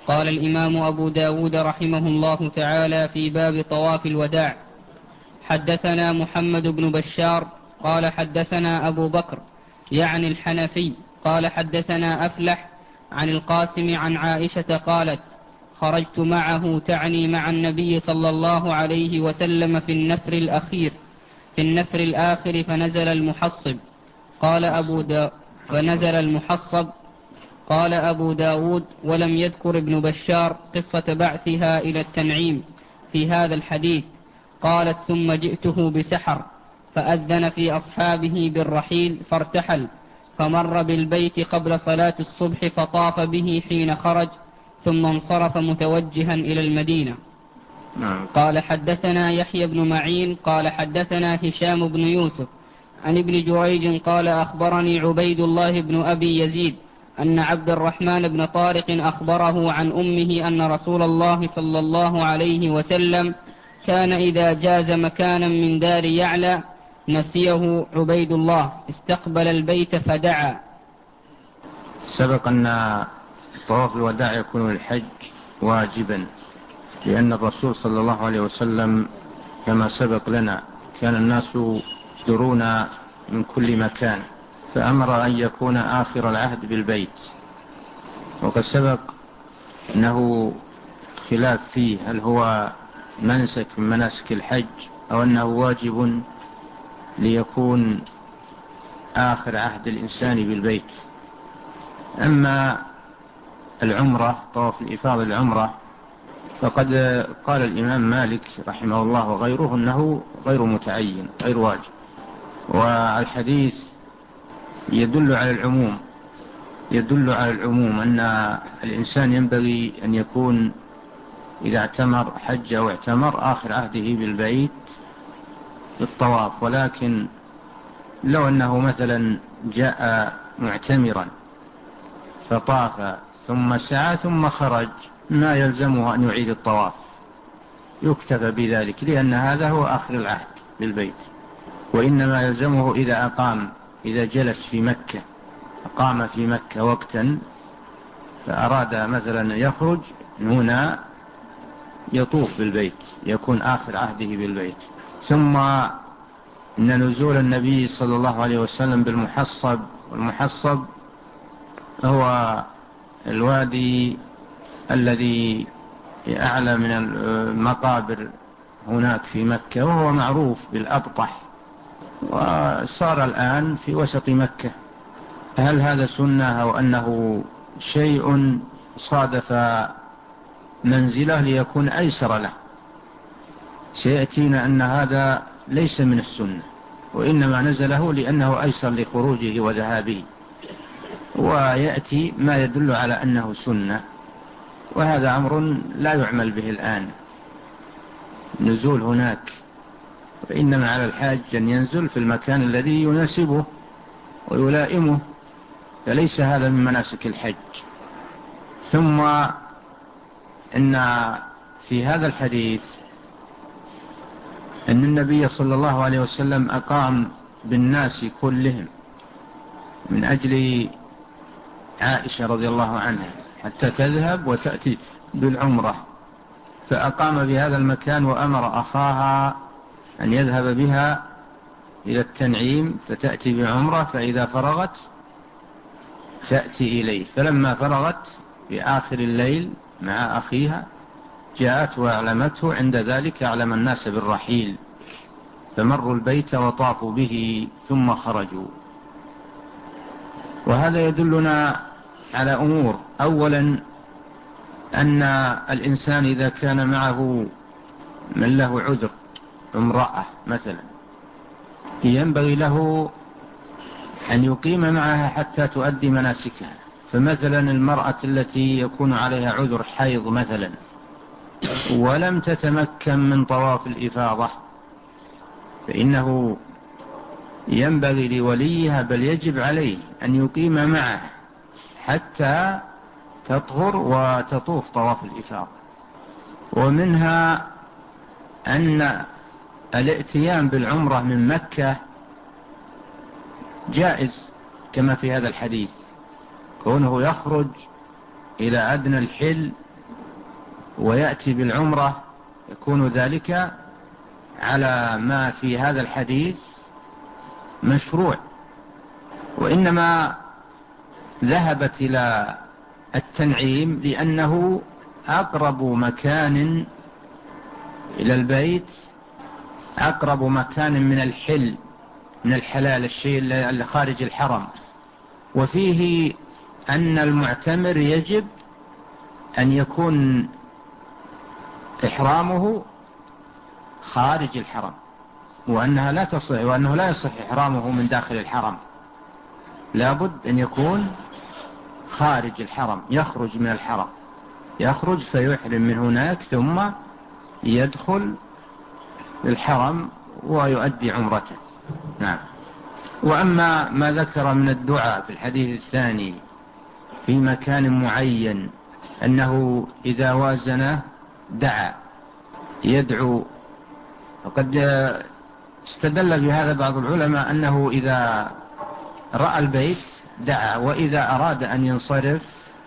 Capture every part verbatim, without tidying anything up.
قال الإمام أبو داود رحمه الله تعالى في باب طواف الوداع: حدثنا محمد بن بشار قال حدثنا أبو بكر يعني الحنفي قال حدثنا أفلح عن القاسم عن عائشة قالت: خرجت معه تعني مع النبي صلى الله عليه وسلم في النفر الأخير في النفر الآخر فنزل المحصب. قال أبو دا فنزل المحصب قال أبو داود: ولم يذكر ابن بشار قصة بعثها إلى التنعيم في هذا الحديث. قالت: ثم جئته بسحر فأذن في أصحابه بالرحيل فارتحل، فمر بالبيت قبل صلاة الصبح فطاف به حين خرج، ثم انصرف متوجها إلى المدينة. قال حدثنا يحيى بن معين قال حدثنا هشام بن يوسف عن ابن جريج قال أخبرني عبيد الله بن أبي يزيد أن عبد الرحمن بن طارق أخبره عن أمه أن رسول الله صلى الله عليه وسلم كان إذا جاز مكانا من دار يعلى نسيه عبيد الله استقبل البيت فدعا. سبق أن طواف الوداع يكون للحج واجبا، لأن الرسول صلى الله عليه وسلم كما سبق لنا كان الناس يدرون من كل مكان، فأمر أن يكون آخر العهد بالبيت. وقد سبق أنه خلاف فيه هل هو منسك من مناسك الحج أو أنه واجب ليكون آخر عهد الإنسان بالبيت. أما العمرة طواف الإفاضة العمرة فقد قال الإمام مالك رحمه الله وغيره أنه غير متعين غير واجب، والحديث يدل على العموم يدل على العموم أن الإنسان ينبغي أن يكون إذا اعتمر حج أو اعتمر آخر عهده بالبيت بالطواف. ولكن لو أنه مثلا جاء معتمرا فطاف ثم سعى ثم خرج ما يلزمه أن يعيد الطواف، يكتفى بذلك، لأن هذا هو آخر العهد بالبيت. وإنما يلزمه إذا أقام إذا جلس في مكة أقام في مكة وقتا فأراد مثلا يخرج هنا يطوف بالبيت يكون آخر عهده بالبيت. ثم إن نزول النبي صلى الله عليه وسلم بالمحصب، والمحصب هو الوادي الذي أعلى من المقابر هناك في مكة، وهو معروف بالأبطح، وصار الآن في وسط مكة. هل هذا سنة أو أنه شيء صادف منزله ليكون أيسر له؟ سيأتينا أن هذا ليس من السنة، وإنما نزله لأنه أيسر لخروجه وذهابه، ويأتي ما يدل على أنه سنة، وهذا أمر لا يعمل به الآن نزول هناك، وإنما على الحاج أن ينزل في المكان الذي يناسبه ويلائمه، فليس هذا من مناسك الحج. ثم إن في هذا الحديث أن النبي صلى الله عليه وسلم أقام بالناس كلهم من أجل عائشة رضي الله عنها حتى تذهب وتأتي بالعمرة، فأقام بهذا المكان وأمر أخاها أن يذهب بها إلى التنعيم فتأتي بعمرة، فإذا فرغت تأتي إليه. فلما فرغت في آخر الليل مع أخيها جاءت وأعلمته، عند ذلك أعلم الناس بالرحيل، فمروا البيت وطافوا به ثم خرجوا. وهذا يدلنا على أمور: أولا أن الإنسان إذا كان معه من له عذر، امرأة مثلا، ينبغي له أن يقيم معها حتى تؤدي مناسكها. فمثلا المرأة التي يكون عليها عذر حيض مثلا ولم تتمكن من طواف الإفاضة، فإنه ينبغي لوليها بل يجب عليه أن يقيم معه حتى تطهر وتطوف طواف الإفاضة. ومنها أن الائتيان بالعمرة من مكة جائز كما في هذا الحديث، كونه يخرج إلى أدنى الحل ويأتي بالعمرة يكون ذلك على ما في هذا الحديث مشروع، وإنما ذهبت إلى التنعيم لأنه أقرب مكان إلى البيت، أقرب مكان من الحل، من الحلال، الشيء اللي خارج الحرم. وفيه أن المعتمر يجب أن يكون إحرامه خارج الحرم، وأنها لا تصح، وأنه لا يصح إحرامه من داخل الحرم، لابد أن يكون خارج الحرم، يخرج من الحرم، يخرج فيحرم من هناك ثم يدخل الحرم ويؤدي عمرته. نعم. وأما ما ذكر من الدعاء في الحديث الثاني في مكان معين أنه إذا وازنه دعا يدعو، وقد استدل بهذا بعض العلماء أنه إذا رأى البيت دعا، وإذا أراد أن ينصرف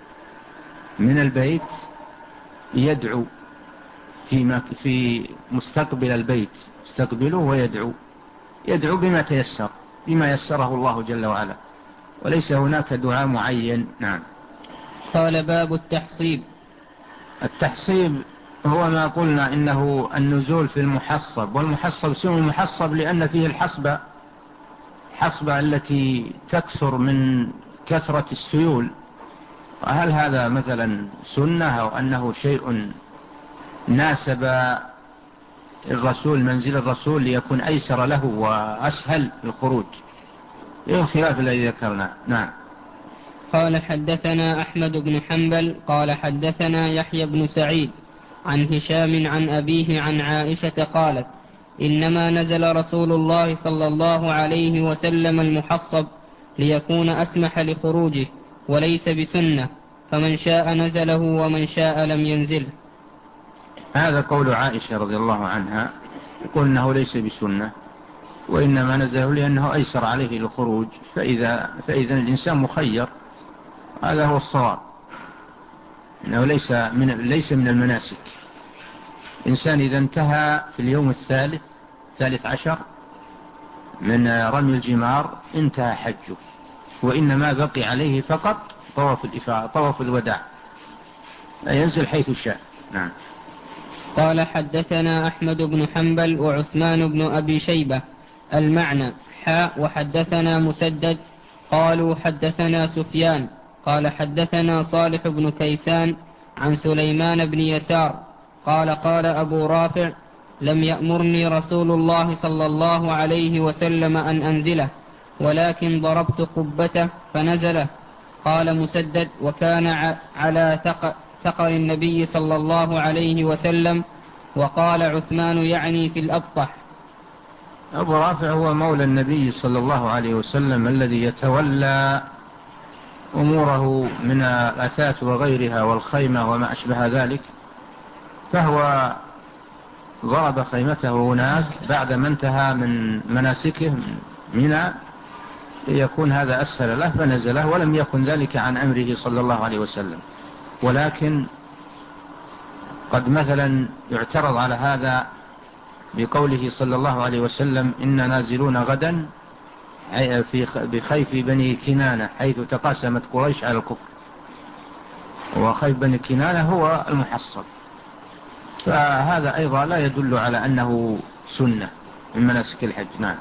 من البيت يدعو في في مستقبل البيت، يستقبله ويدعو، يدعو بما تيسر، بما يسره الله جل وعلا، وليس هناك دعاء معين. نعم. قال باب التحصيب. التحصيب هو ما قلنا إنه النزول في المحصب، والمحصب اسمه المحصب لأن فيه الحصبة، حصبة التي تكثر من كثرة السيول. وهل هذا مثلا سنة أو أنه شيء ناسب الرسول، منزل الرسول، ليكون أيسر له وأسهل الخروج؟ إيه الخلاف الذي ذكرنا. نعم. قال حدثنا أحمد بن حنبل قال حدثنا يحيى بن سعيد عن هشام عن أبيه عن عائشة قالت إنما نزل رسول الله صلى الله عليه وسلم المحصب ليكون أسمح لخروجه وليس بسنة، فمن شاء نزله ومن شاء لم ينزله. هذا قول عائشة رضي الله عنها، يقول إنه ليس بسنة، وإنما نزله لأنه أيسر عليه الخروج، فإذا, فإذا الإنسان مخير، هذا هو الصواب، إنه ليس من, ليس من المناسك. إنسان إذا انتهى في اليوم الثالث ثالث عشر من رمي الجمار انتهى حجه، وإنما بقي عليه فقط طواف الإفاضة، طواف الوداع، ينزل حيث شاء. نعم. قال حدثنا أحمد بن حنبل وعثمان بن أبي شيبة المعنى حاء وحدثنا مسدد قالوا حدثنا سفيان قال حدثنا صالح بن كيسان عن سليمان بن يسار قال قال أبو رافع لم يأمرني رسول الله صلى الله عليه وسلم أن أنزله، ولكن ضربت قبته فنزله. قال مسدد وكان على ثقر النبي صلى الله عليه وسلم. وقال عثمان يعني في الأبطح. أبو رافع هو مولى النبي صلى الله عليه وسلم الذي يتولى أموره من الأثاث وغيرها والخيمة وما أشبه ذلك، فهو ضرب خيمته هناك بعد ما انتهى من مناسكه منى ليكون هذا أسهل له فنزله، ولم يكن ذلك عن أمره صلى الله عليه وسلم. ولكن قد مثلا يعترض على هذا بقوله صلى الله عليه وسلم إن نازلون غدا في بخيف بني كنانة حيث تقاسمت قريش على الكفر، وخيف بني كنانة هو المحصب، فهذا أيضا لا يدل على أنه سنة من مناسك الحج. نعم.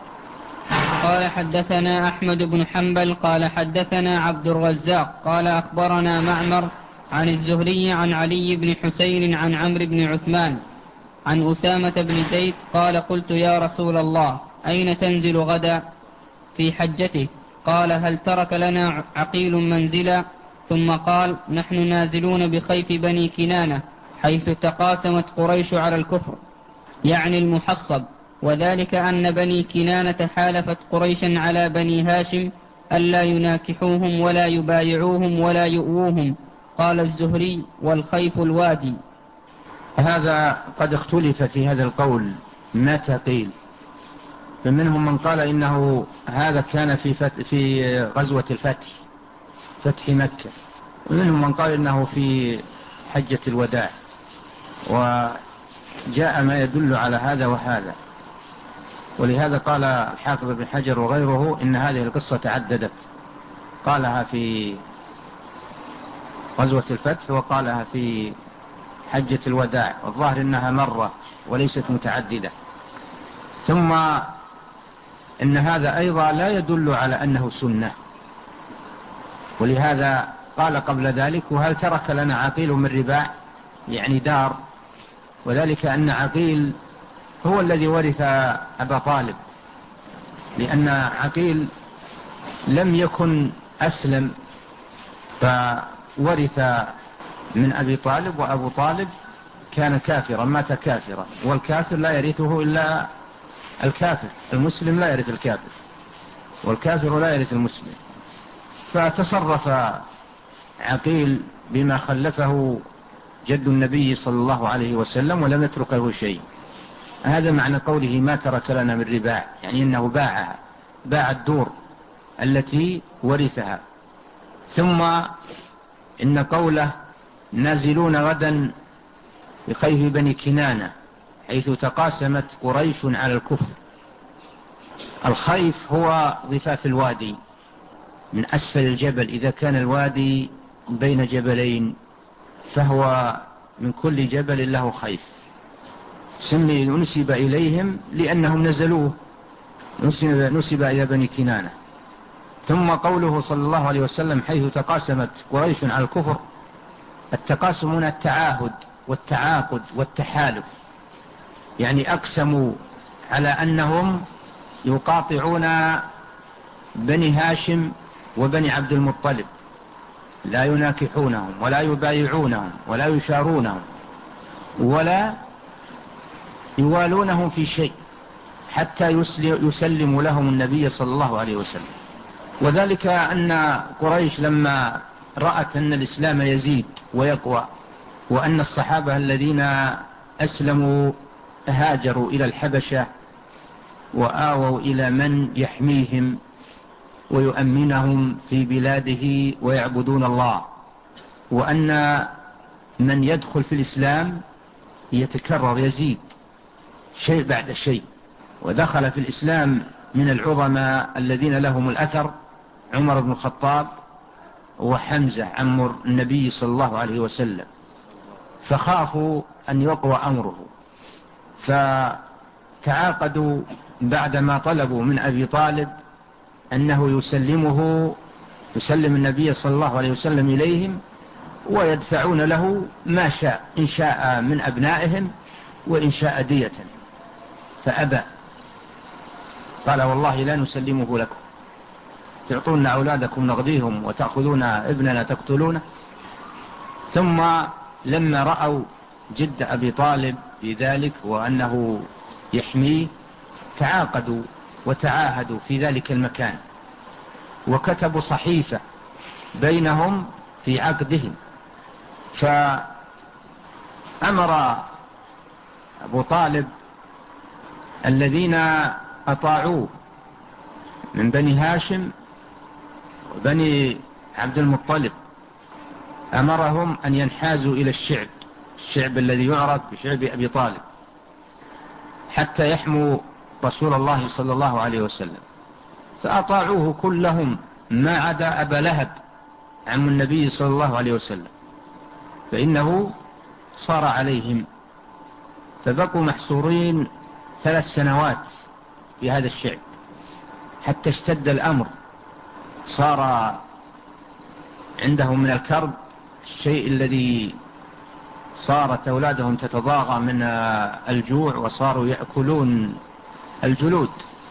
قال حدثنا أحمد بن حنبل قال حدثنا عبد الرزاق قال أخبرنا معمر عن الزهري عن علي بن حسين عن عمرو بن عثمان عن أسامة بن زيد قال قلت يا رسول الله أين تنزل غدا في حجته؟ قال هل ترك لنا عقيل منزلا؟ ثم قال نحن نازلون بخيف بني كنانة حيث تقاسمت قريش على الكفر، يعني المحصب، وذلك أن بني كنانة حالفت قريشا على بني هاشم ألا يناكحوهم ولا يبايعوهم ولا يؤووهم. قال الزهري والخيف الوادي. هذا قد اختلف في هذا القول متى قيل، فمنهم من قال إنه هذا كان في, فت... في غزوة الفتح، فتح مكة، ومنهم من قال إنه في حجة الوداع، وجاء ما يدل على هذا وهذا. ولهذا قال الحافظ ابن حجر وغيره إن هذه القصة تعددت، قالها في غزوة الفتح وقالها في حجة الوداع، والظاهر إنها مرة وليست متعددة. ثم إن هذا أيضا لا يدل على أنه سنة، ولهذا قال قبل ذلك: وهل ترك لنا عقيل من رباع، يعني دار، وذلك أن عقيل هو الذي ورث أبا طالب، لأن عقيل لم يكن أسلم فورث من أبي طالب، وأبو طالب كان كافرا مات كافرا، والكافر لا يرثه إلا الكافر، المسلم لا يرث الكافر، والكافر لا يرث المسلم. فتصرف عقيل بما خلفه جد النبي صلى الله عليه وسلم ولم يتركه شيء. هذا معنى قوله ما ترك لنا من رباع، يعني إنه باعها، باع الدور التي ورثها. ثم إن قوله نازلون غدا بخيف بني كنانة، حيث تقاسمت قريش على الكفر. الخيف هو ضفاف الوادي من أسفل الجبل، إذا كان الوادي بين جبلين فهو من كل جبل له خيف، سمي نسب إليهم لأنهم نزلوه، نسب إلى بني كنانة. ثم قوله صلى الله عليه وسلم حيث تقاسمت قريش على الكفر، التقاسم هنا التعاهد والتعاقد والتحالف، يعني أقسموا على أنهم يقاطعون بني هاشم وبني عبد المطلب، لا يناكحونهم ولا يبايعونهم ولا يشارونهم ولا يوالونهم في شيء حتى يسلم لهم النبي صلى الله عليه وسلم. وذلك أن قريش لما رأت أن الإسلام يزيد ويقوى، وأن الصحابة الذين أسلموا هاجروا إلى الحبشة وآووا إلى من يحميهم ويؤمنهم في بلاده ويعبدون الله، وأن من يدخل في الإسلام يتكرر يزيد شيء بعد شيء. ودخل في الإسلام من العظماء الذين لهم الأثر عمر بن الخطاب وحمزة عم النبي صلى الله عليه وسلم، فخافوا أن يقوى أمره، فتعاقدوا بعدما طلبوا من أبي طالب أنه يسلمه يسلم النبي صلى الله عليه وسلم إليهم، ويدفعون له ما شاء، إن شاء من أبنائهم وإن شاء دية، فأبى، قال والله لا نسلمه لكم، تعطون أولادكم نغديهم وتأخذون ابننا تقتلونه. ثم لما رأوا جد أبي طالب في ذلك وأنه يحميه، تعاقدوا وتعاهدوا في ذلك المكان، وكتبوا صحيفة بينهم في عقدهم. فأمر أبو طالب الذين أطاعوه من بني هاشم وبني عبد المطلب، أمرهم أن ينحازوا إلى الشعب الشعب الذي يعرف بشعب أبي طالب، حتى يحموا رسول الله صلى الله عليه وسلم. فأطاعوه كلهم ما عدا أبا لهب عم النبي صلى الله عليه وسلم، فإنه صار عليهم، فبقوا محصورين ثلاث سنوات في هذا الشعب حتى اشتد الأمر، صار عندهم من الكرب الشيء الذي صارت أولادهم تتضاغى من الجوع وصاروا يأكلون الجلود.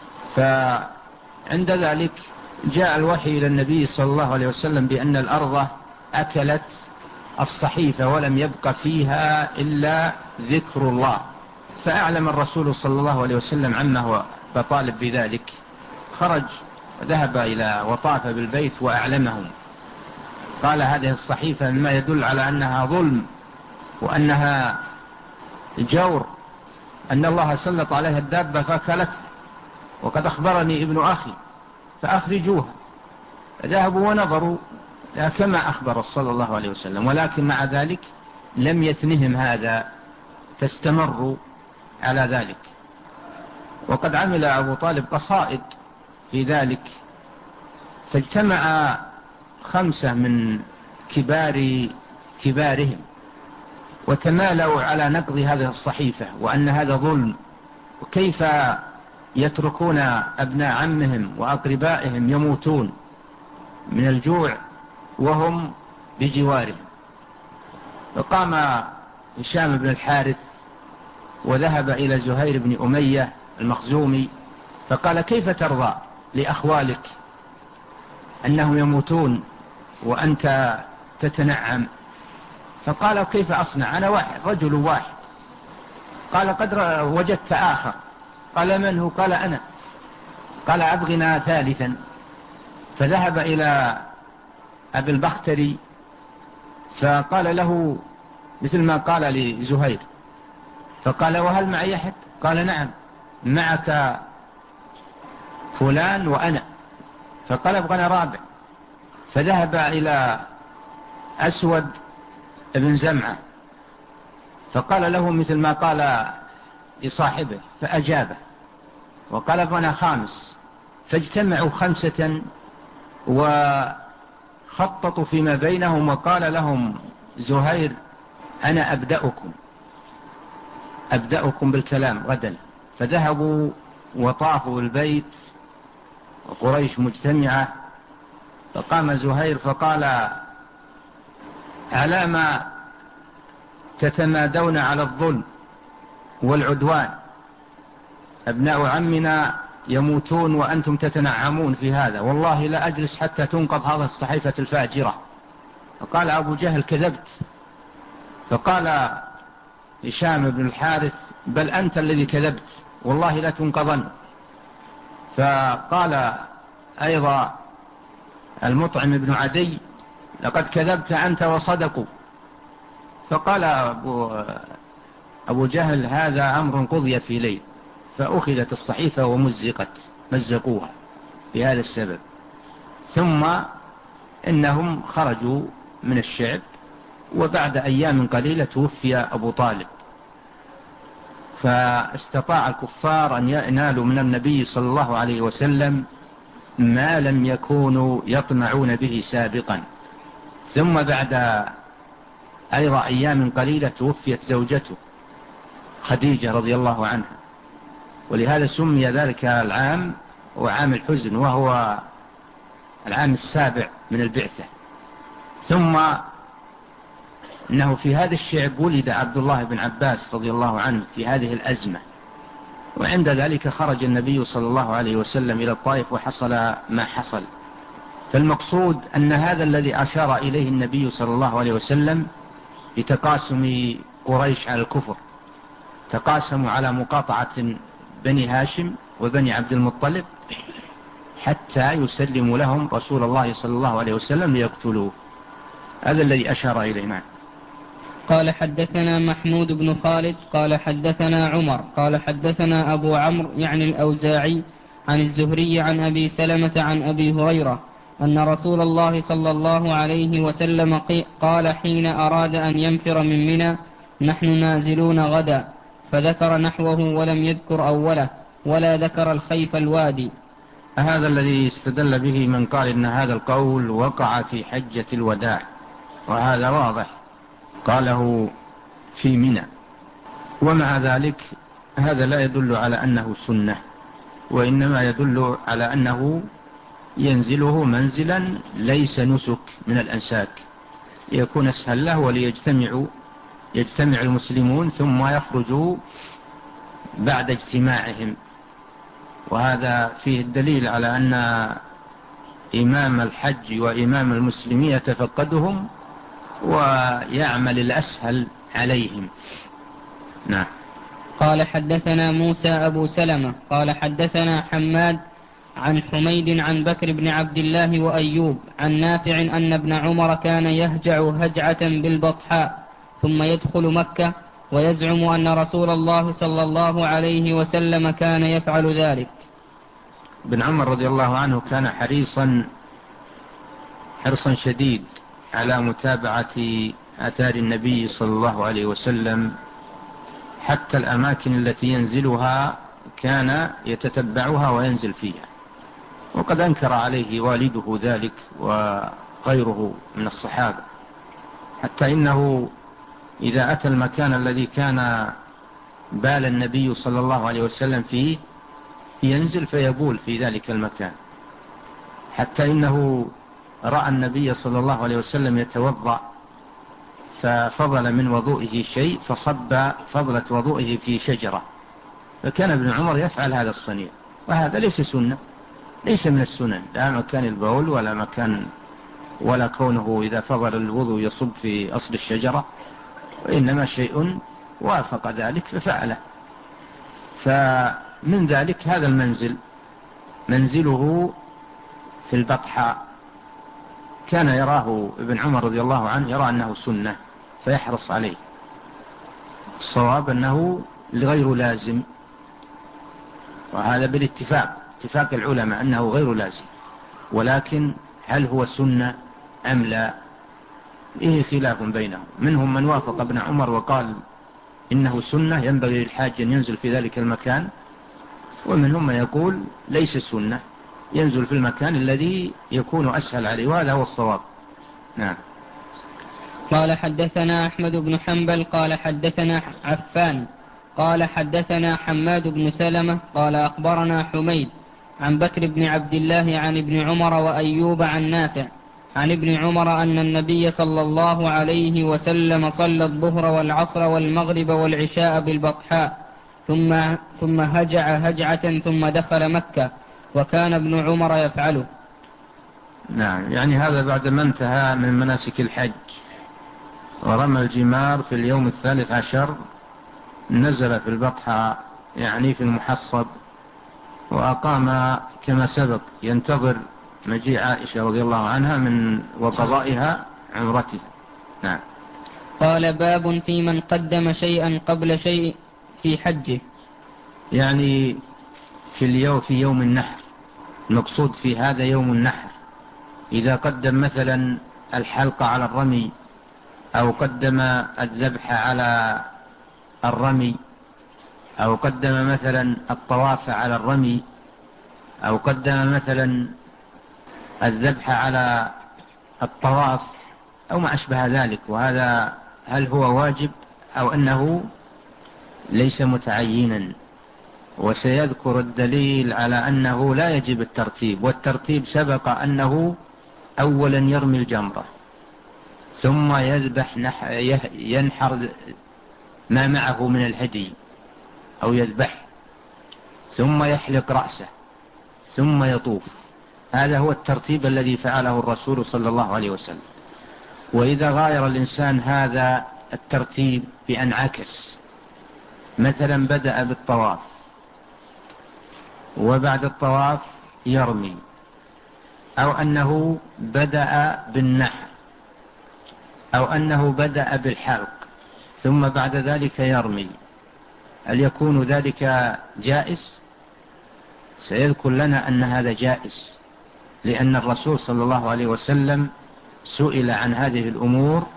فعند ذلك جاء الوحي إلى النبي صلى الله عليه وسلم بأن الأرض أكلت الصحيفة ولم يبق فيها إلا ذكر الله، فأعلم الرسول صلى الله عليه وسلم عمه بطالب بذلك، خرج وذهب إلى وطاف بالبيت وأعلمهم، قال هذه الصحيفة مما يدل على أنها ظلم وأنها جور، أن الله سلط عليها الدابة فأكلتها، وقد أخبرني ابن أخي فأخرجوها. فذهبوا ونظروا كما أخبر صلى الله عليه وسلم، ولكن مع ذلك لم يثنهم هذا فاستمروا على ذلك. وقد عمل أبو طالب قصائد في ذلك، فاجتمع خمسة من كبار كبارهم وتمالوا على نقض هذه الصحيفة، وأن هذا ظلم، وكيف يتركون أبناء عمهم وأقربائهم يموتون من الجوع وهم بجوارهم. فقام هشام بن الحارث وذهب إلى زهير بن أمية المخزومي فقال: كيف ترضى لأخوالك أنهم يموتون وأنت تتنعم؟ فقال: كيف أصنع؟ أنا واحد، رجل واحد. قال: قد وجدت آخر. قال: من هو؟ قال: أنا. قال: أبغنا ثالثا. فذهب إلى أبي البختري فقال له مثل ما قال لزهير، فقال: وهل معي أحد؟ قال: نعم، معك فلان وأنا. فقال: أبغنا رابع. فذهب إلى أسود بن زمعة فقال له مثل ما قال لصاحبه فأجابه، وقال: أبغنا خامس. فاجتمعوا خمسة وخططوا فيما بينهم، وقال لهم زهير: أنا أبدأكم أبدأكم بالكلام غدا. فذهبوا وطافوا البيت وقريش مجتمعة، فقام زهير فقال: على ما تتمادون على الظلم والعدوان؟ أبناء عمنا يموتون وأنتم تتنعمون في هذا، والله لا أجلس حتى تنقض هذه الصحيفة الفاجرة. فقال أبو جهل: كذبت. فقال هشام بن الحارث: بل أنت الذي كذبت، والله لا تنقضن. فقال أيضا المطعم بن عدي: لقد كذبت أنت وصدقوا. فقال أبو, أبو جهل: هذا أمر قضي في ليل. فأخذت الصحيفة ومزقت، مزقوها بهذا السبب. ثم إنهم خرجوا من الشعب، وبعد أيام قليلة توفي أبو طالب. فاستطاع الكفار أن ينالوا من النبي صلى الله عليه وسلم ما لم يكونوا يطمعون به سابقا. ثم بعد أيضا أيام قليلة توفيت زوجته خديجة رضي الله عنها، ولهذا سمي ذلك العام وعام الحزن، وهو العام السابع من البعثة. ثم إنه في هذا الشعب ولد عبد الله بن عباس رضي الله عنه في هذه الأزمة، وعند ذلك خرج النبي صلى الله عليه وسلم إلى الطائف وحصل ما حصل. فالمقصود أن هذا الذي أشار إليه النبي صلى الله عليه وسلم بتقاسم قريش على الكفر، تقاسموا على مقاطعة بني هاشم وبني عبد المطلب حتى يسلموا لهم رسول الله صلى الله عليه وسلم ليقتلوه. هذا الذي أشار إليه. معه. قال: حدثنا محمود بن خالد قال حدثنا عمر قال حدثنا أبو عمرو يعني الأوزاعي عن الزهري عن أبي سلمة عن أبي هريرة أن رسول الله صلى الله عليه وسلم قال حين أراد أن ينفر من منى: نحن نازلون غدا، فذكر نحوه ولم يذكر أوله ولا ذكر الخيف الوادي. هذا الذي استدل به من قال إن هذا القول وقع في حجة الوداع، وهذا واضح، قاله في منى. ومع ذلك هذا لا يدل على أنه سنة، وإنما يدل على أنه ينزله منزلا ليس نسك من الأنساك، ليكون أسهل له وليجتمعوا يجتمع المسلمون ثم يخرجوا بعد اجتماعهم. وهذا فيه الدليل على أن إمام الحج وإمام المسلمين يتفقدهم ويعمل الأسهل عليهم. نعم. قال: حدثنا موسى أبو سلمة قال حدثنا حماد عن حميد عن بكر بن عبد الله وأيوب عن نافع أن ابن عمر كان يهجع هجعة بالبطحاء ثم يدخل مكة، ويزعم أن رسول الله صلى الله عليه وسلم كان يفعل ذلك. ابن عمر رضي الله عنه كان حريصا حرصا شديد على متابعة آثار النبي صلى الله عليه وسلم حتى الأماكن التي ينزلها كان يتتبعها وينزل فيها، وقد أنكر عليه والده ذلك وغيره من الصحابة، حتى إنه إذا أتى المكان الذي كان بال النبي صلى الله عليه وسلم فيه ينزل فيبول في ذلك المكان، حتى إنه رأى النبي صلى الله عليه وسلم يتوضأ ففضل من وضوئه شيء فصب فضلة وضوئه في شجرة، فكان ابن عمر يفعل هذا الصنيع، وهذا ليس سنة، ليس من السنن، لا مكان البول ولا مكان ولا كونه إذا فضل الوضوء يصب في أصل الشجرة، وإنما شيء وافق ذلك ففعله. فمن ذلك هذا المنزل منزله في البطحاء، كان يراه ابن عمر رضي الله عنه يرى أنه سنة فيحرص عليه. الصواب أنه غير لازم، وهذا بالاتفاق اتفاق العلماء أنه غير لازم، ولكن هل هو سنة أم لا إيه خلاف بينهم، منهم من وافق ابن عمر وقال إنه سنة ينبغي للحاج أن ينزل في ذلك المكان، ومنهم من يقول ليس سنة ينزل في المكان الذي يكون أسهل عليه، وهذا هو الصواب. نعم. قال حدثنا أحمد بن حنبل قال حدثنا عفان قال حدثنا حماد بن سلمة قال أخبرنا حميد عن بكر بن عبد الله عن ابن عمر وأيوب عن نافع عن ابن عمر أن النبي صلى الله عليه وسلم صلى الظهر والعصر والمغرب والعشاء بالبطحاء ثم, ثم هجع هجعة ثم دخل مكة، وكان ابن عمر يفعله. نعم، يعني هذا بعد ما انتهى من مناسك الحج ورمى الجمار في اليوم الثالث عشر نزل في البطحاء يعني في المحصب، وأقام كما سبق ينتظر مجيء عائشة رضي الله عنها من وقضائها عمرتها. نعم. قال باب في من قدم شيئا قبل شيء في حجه، يعني في اليوم في يوم النحر، المقصود في هذا يوم النحر، إذا قدم مثلا الحلق على الرمي، أو قدم الذبح على الرمي، أو قدم مثلا الطواف على الرمي، أو قدم مثلا الذبح على الطواف أو ما أشبه ذلك، وهذا هل هو واجب أو أنه ليس متعينا، وسيذكر الدليل على أنه لا يجب الترتيب، والترتيب سبق أنه أولا يرمي الجمرة ثم يذبح ينحر ما معه من الهدي أو يذبح ثم يحلق رأسه ثم يطوف، هذا هو الترتيب الذي فعله الرسول صلى الله عليه وسلم. وإذا غاير الإنسان هذا الترتيب بأن عكس، مثلا بدأ بالطواف وبعد الطواف يرمي، أو أنه بدأ بالنحر، أو أنه بدأ بالحلق ثم بعد ذلك يرمي، هل يكون ذلك جائز؟ سيذكر لنا أن هذا جائز، لأن الرسول صلى الله عليه وسلم سئل عن هذه الأمور،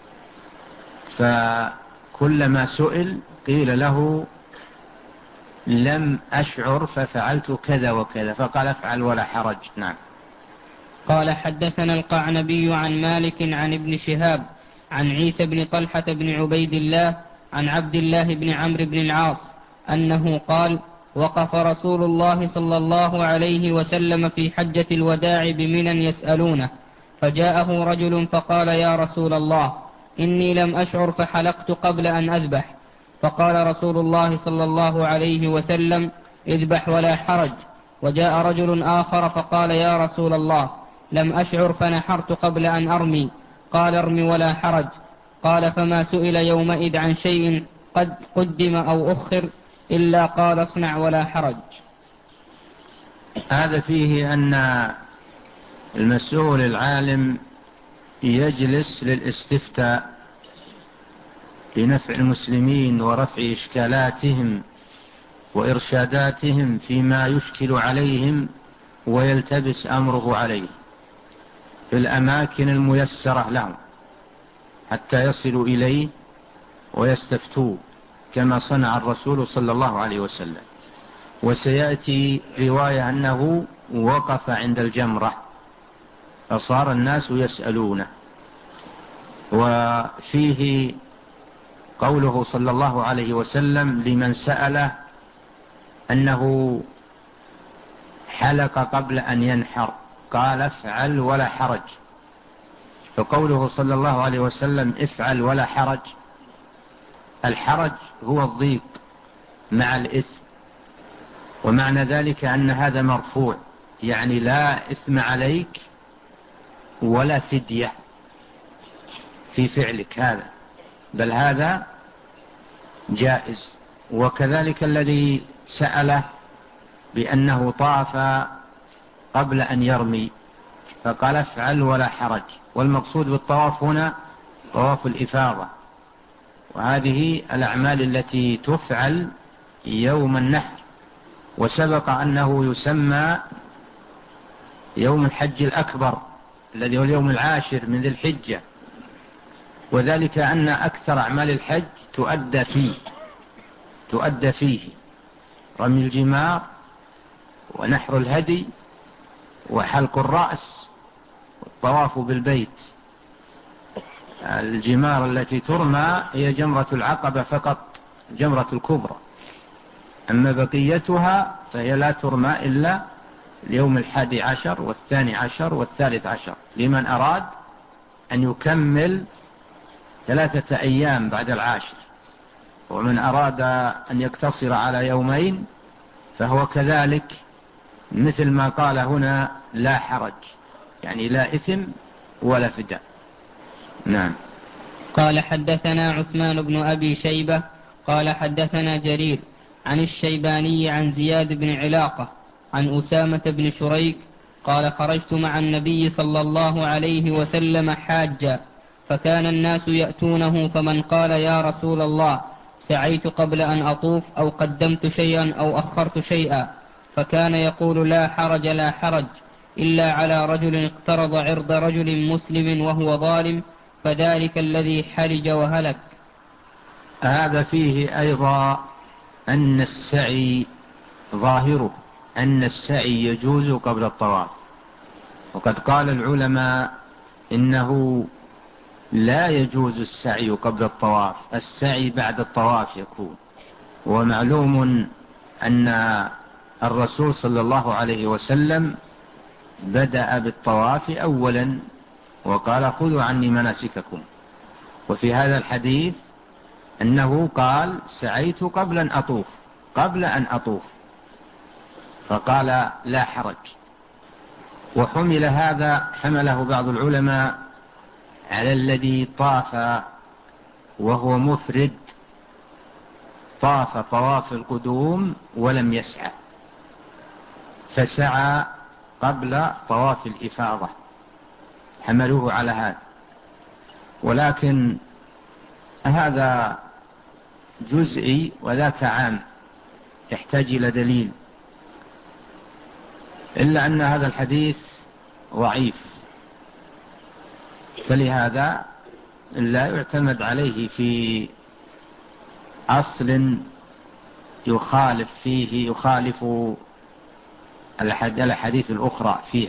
فكلما سئل قيل له لم أشعر ففعلت كذا وكذا، فقال افعل ولا حرج. نعم. قال حدثنا القعنبي عن مالك عن ابن شهاب عن عيسى بن طلحة بن عبيد الله عن عبد الله بن عمرو بن العاص أنه قال وقف رسول الله صلى الله عليه وسلم في حجة الوداع بمنى يسألونه، فجاءه رجل فقال يا رسول الله إني لم أشعر فحلقت قبل أن أذبح، فقال رسول الله صلى الله عليه وسلم اذبح ولا حرج. وجاء رجل آخر فقال يا رسول الله لم أشعر فنحرت قبل أن أرمي، قال ارمي ولا حرج. قال فما سئل يومئذ عن شيء قد قدم أو أخر إلا قال اصنع ولا حرج. هذا فيه أن المسؤول العالم يجلس للاستفتاء لنفع المسلمين ورفع إشكالاتهم وإرشاداتهم فيما يشكل عليهم ويلتبس أمره عليه في الأماكن الميسرة لهم حتى يصلوا إليه ويستفتوه، كما صنع الرسول صلى الله عليه وسلم. وسيأتي رواية أنه وقف عند الجمرة فصار الناس يسألونه. وفيه قوله صلى الله عليه وسلم لمن سأله أنه حلق قبل أن ينحر قال افعل ولا حرج. فقوله صلى الله عليه وسلم افعل ولا حرج، الحرج هو الضيق مع الإثم، ومعنى ذلك أن هذا مرفوع، يعني لا إثم عليك ولا فدية في فعلك هذا، بل هذا جائز. وكذلك الذي سأله بأنه طاف قبل أن يرمي فقال افعل ولا حرج. والمقصود بالطواف هنا طواف الإفاضة، وهذه الأعمال التي تفعل يوم النحر. وسبق أنه يسمى يوم الحج الأكبر الذي هو اليوم العاشر من ذي الحجة، وذلك أن أكثر أعمال الحج تؤدى فيه تؤدى فيه رمي الجمار ونحر الهدي وحلق الرأس والطواف بالبيت. الجمار التي ترمى هي جمرة العقبة فقط، جمرة الكبرى، أما بقيتها فهي لا ترمى إلا اليوم الحادي عشر والثاني عشر والثالث عشر لمن أراد أن يكمل ثلاثة أيام بعد العاشر. ومن أراد أن يقتصر على يومين فهو كذلك، مثل ما قال هنا لا حرج، يعني لا إثم ولا فداء. نعم. قال حدثنا عثمان بن أبي شيبة قال حدثنا جرير عن الشيباني عن زياد بن علاقة عن أسامة بن شريك قال خرجت مع النبي صلى الله عليه وسلم حاجا، فكان الناس يأتونه فمن قال يا رسول الله سعيت قبل أن أطوف أو قدمت شيئا أو أخرت شيئا، فكان يقول لا حرج لا حرج إلا على رجل اقترض عرض رجل مسلم وهو ظالم، فذلك الذي حرج وهلك. هذا فيه أيضا أن السعي ظاهره أن السعي يجوز قبل الطواف، وقد قال العلماء إنه لا يجوز السعي قبل الطواف، السعي بعد الطواف يكون. ومعلوم أن الرسول صلى الله عليه وسلم بدأ بالطواف أولا وقال خذوا عني مناسككم. وفي هذا الحديث أنه قال سعيت قبل أن أطوف قبل أن أطوف فقال لا حرج. وحمل هذا حمله بعض العلماء على الذي طاف وهو مفرد، طاف طواف القدوم ولم يسعى فسعى قبل طواف الإفاضة، حملوه على هذا. ولكن هذا جزئي وذاك عام يحتاج إلى دليل، إلا أن هذا الحديث ضعيف، فلهذا لا يعتمد عليه في أصل يخالف فيه يخالف الحديث الأخرى فيها.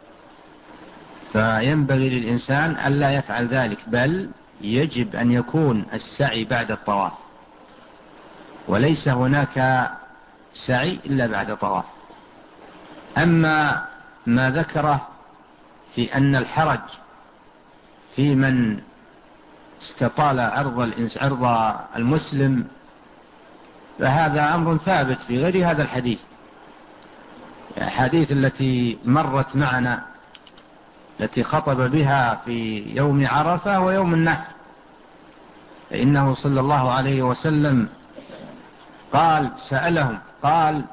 فينبغي للإنسان ألا يفعل ذلك، بل يجب أن يكون السعي بعد الطواف، وليس هناك سعي إلا بعد طواف. أما ما ذكره في أن الحرج في من استطال عرض عرض المسلم فهذا أمر ثابت في غير هذا الحديث. الحديث التي مرت معنا التي خطب بها في يوم عرفة ويوم النحر، فإنه صلى الله عليه وسلم قال سألهم قال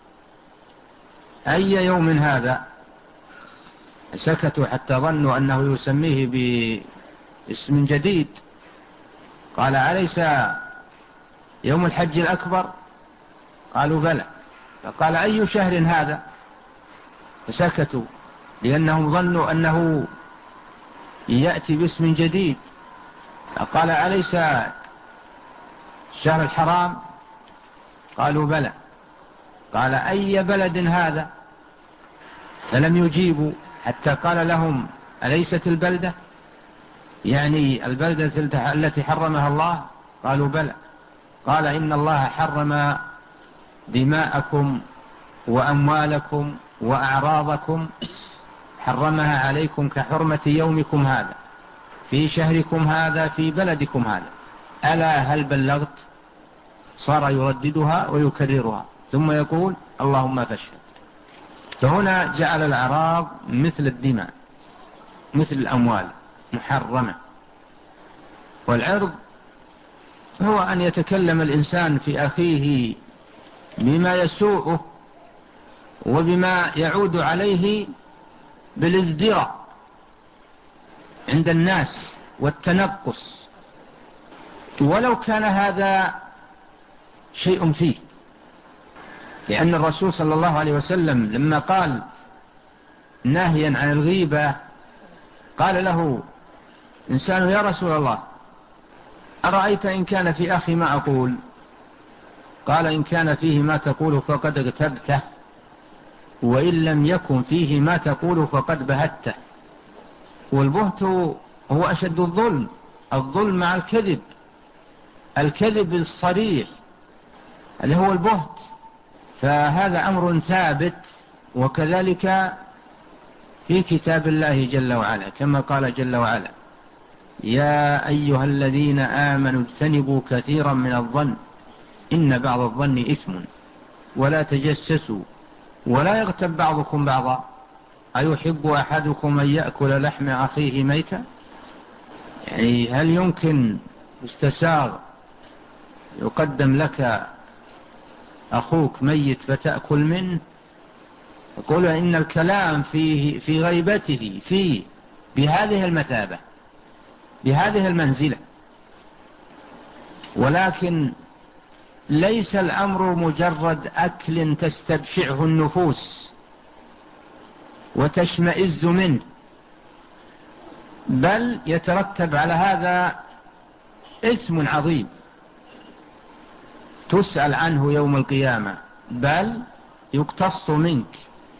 أي يوم هذا؟ سكتوا حتى ظنوا أنه يسميه باسم جديد. قال أليس يوم الحج الأكبر؟ قالوا بلى. فقال أي شهر هذا؟ فسكتوا لأنهم ظنوا أنه يأتي باسم جديد. فقال أليس الشهر الحرام؟ قالوا بلى. قال أي بلد هذا؟ فلم يجيبوا حتى قال لهم أليست البلدة، يعني البلدة التي حرمها الله؟ قالوا بلى. قال إن الله حرم دماءكم وأموالكم وأعراضكم، حرمها عليكم كحرمة يومكم هذا في شهركم هذا في بلدكم هذا، ألا هل بلغت؟ صار يرددها ويكررها ثم يقول اللهم فاشهد. فهنا جعل الأعراض مثل الدماء مثل الأموال محرمة. والعرض هو أن يتكلم الإنسان في أخيه بما يسوءه وبما يعود عليه بالازدراء عند الناس والتنقص، ولو كان هذا شيء فيه. لأن الرسول صلى الله عليه وسلم لما قال ناهيا عن الغيبة قال له إنسان يا رسول الله أرأيت إن كان في أخي ما أقول؟ قال إن كان فيه ما تقول فقد اغتبته، وإن لم يكن فيه ما تقول فقد بهته. والبهت هو أشد الظلم، الظلم مع الكذب، الكذب الصريح اللي هو البهت. فهذا أمر ثابت، وكذلك في كتاب الله جل وعلا كما قال جل وعلا يا أيها الذين آمنوا اجتنبوا كثيرا من الظن إن بعض الظن إثم ولا تجسسوا ولا يغتب بعضكم بعضا أيحب أحدكم أن يأكل لحم أخيه ميتا؟ يعني هل يمكن استساغ يقدم لك أخوك ميت فتأكل منه؟ يقول إن الكلام فيه في غيبته فيه بهذه المثابة بهذه المنزلة. ولكن ليس الأمر مجرد أكل تستبشعه النفوس وتشمئز منه، بل يترتب على هذا إثم عظيم تسأل عنه يوم القيامة، بل يقتص منك.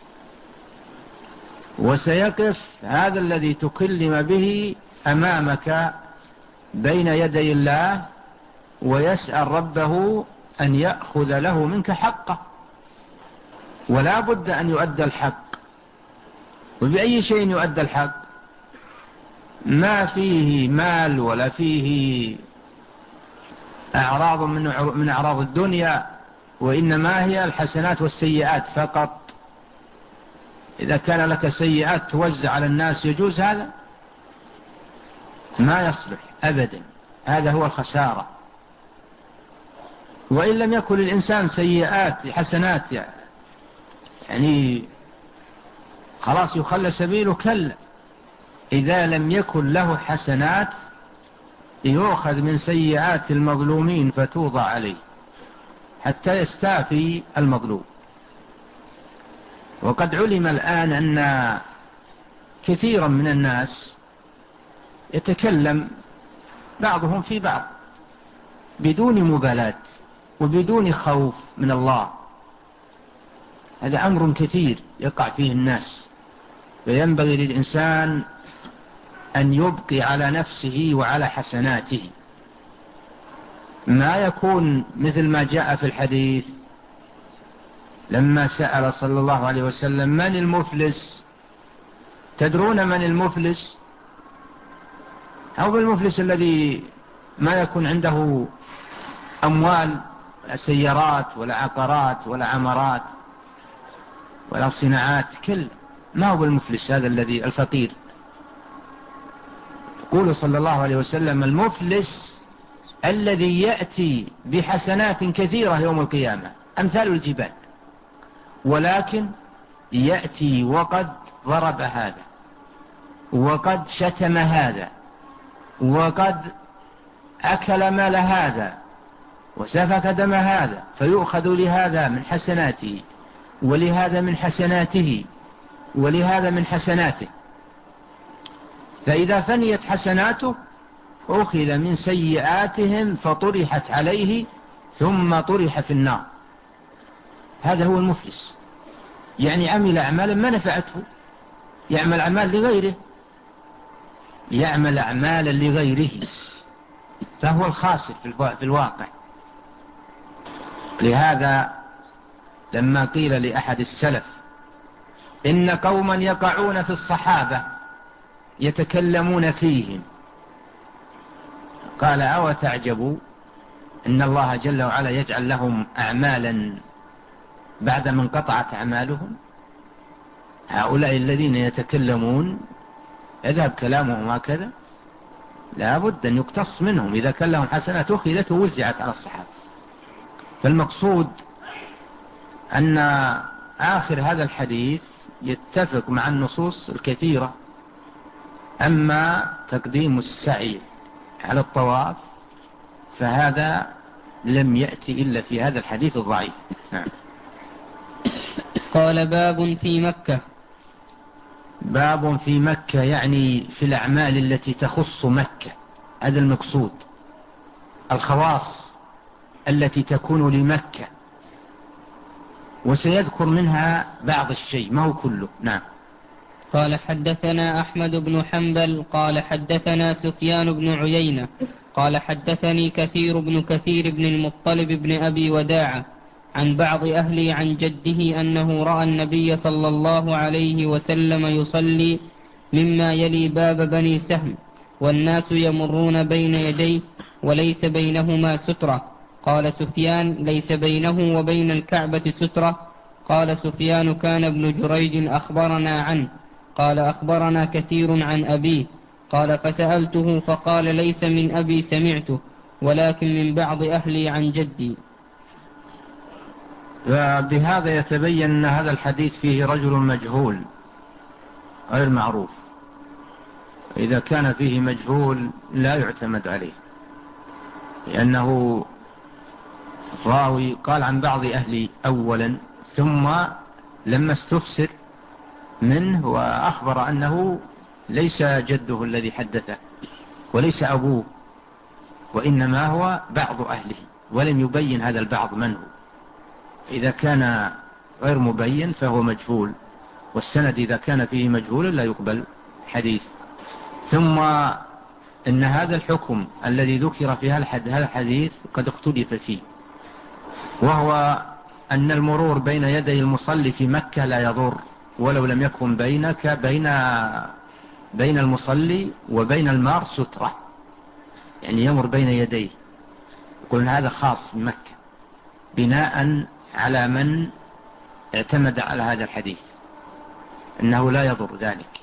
وسيقف هذا الذي تكلم به أمامك بين يدي الله ويسأل ربه أن يأخذ له منك حقه، ولا بد أن يؤدى الحق. وبأي شيء يؤدى الحق؟ ما فيه مال ولا فيه أعراض من أعراض الدنيا، وإنما هي الحسنات والسيئات فقط. إذا كان لك سيئات توزع على الناس يجوز هذا؟ ما يصلح أبدا، هذا هو الخسارة. وإن لم يكن الإنسان سيئات حسنات يعني خلاص يخلى سبيله، كلا. إذا لم يكن له حسنات يؤخذ من سيئات المظلومين فتوضع عليه حتى يستافي المظلوم. وقد علم الآن أن كثيرا من الناس يتكلم بعضهم في بعض بدون مبالاة وبدون خوف من الله. هذا أمر كثير يقع فيه الناس، فينبغي للإنسان أن يبقي على نفسه وعلى حسناته. ما يكون مثل ما جاء في الحديث لما سأل صلى الله عليه وسلم من المفلس؟ تدرون من المفلس؟ أو المفلس الذي ما يكون عنده أموال ولا سيارات ولا عقارات ولا عمارات ولا صناعات، كل ما هو المفلس هذا الذي الفقير. يقول صلى الله عليه وسلم المفلس الذي يأتي بحسنات كثيرة يوم القيامة أمثال الجبال، ولكن يأتي وقد ضرب هذا وقد شتم هذا وقد أكل مال هذا وسفك دم هذا، فيؤخذ لهذا من حسناته ولهذا من حسناته ولهذا من حسناته. فإذا فنيت حسناته أخذ من سيئاتهم فطرحت عليه ثم طرح في النار، هذا هو المفلس. يعني عمل أعمالا ما نفعته، يعمل أعمال لغيره، يعمل أعمالا لغيره، فهو الخاسر في الواقع. لهذا لما قيل لأحد السلف إن قوما يقعون في الصحابة يتكلمون فيهم، قال أو تعجبوا إن الله جل وعلا يجعل لهم أعمالا بعد من قطعت أعمالهم. هؤلاء الذين يتكلمون يذهب كلامهم هكذا، لا بد أن يقتص منهم، إذا كان لهم حسنات أخذت ووزعت على الصحابة. فالمقصود أن آخر هذا الحديث يتفق مع النصوص الكثيرة. أما تقديم السعي على الطواف فهذا لم يأتي إلا في هذا الحديث الضعيف. نعم. قال باب في مكة. باب في مكة يعني في الأعمال التي تخص مكة، هذا المقصود، الخواص التي تكون لمكة، وسيذكر منها بعض الشيء ما هو كله. نعم. قال حدثنا أحمد بن حنبل قال حدثنا سفيان بن عيينة قال حدثني كثير بن كثير بن المطلب بن أبي وداعة عن بعض أهلي عن جده أنه رأى النبي صلى الله عليه وسلم يصلي مما يلي باب بني سهم، والناس يمرون بين يديه وليس بينهما سترة. قال سفيان ليس بينه وبين الكعبة سترة. قال سفيان كان ابن جريج أخبرنا عنه. قال أخبرنا كثير عن أبيه. قال فسألته فقال ليس من أبي سمعته ولكن من بعض أهلي عن جدي. وبهذا يتبين أن هذا الحديث فيه رجل مجهول غير معروف. إذا كان فيه مجهول لا يعتمد عليه، لأنه راوي قال عن بعض أهلي أولا، ثم لما استفسر منه وأخبر أنه ليس جده الذي حدثه وليس أبوه، وإنما هو بعض أهله، ولم يبين هذا البعض من هو. إذا كان غير مبين فهو مجهول، والسند إذا كان فيه مجهول لا يقبل حديث. ثم إن هذا الحكم الذي ذكر في هذا الحديث قد اختلف فيه، وهو أن المرور بين يدي المصلي في مكة لا يضر ولو لم يكن بينك بين بين المصلي وبين المار سترة، يعني يمر بين يديه. يقول هذا خاص بمكة بناء على من اعتمد على هذا الحديث أنه لا يضر ذلك،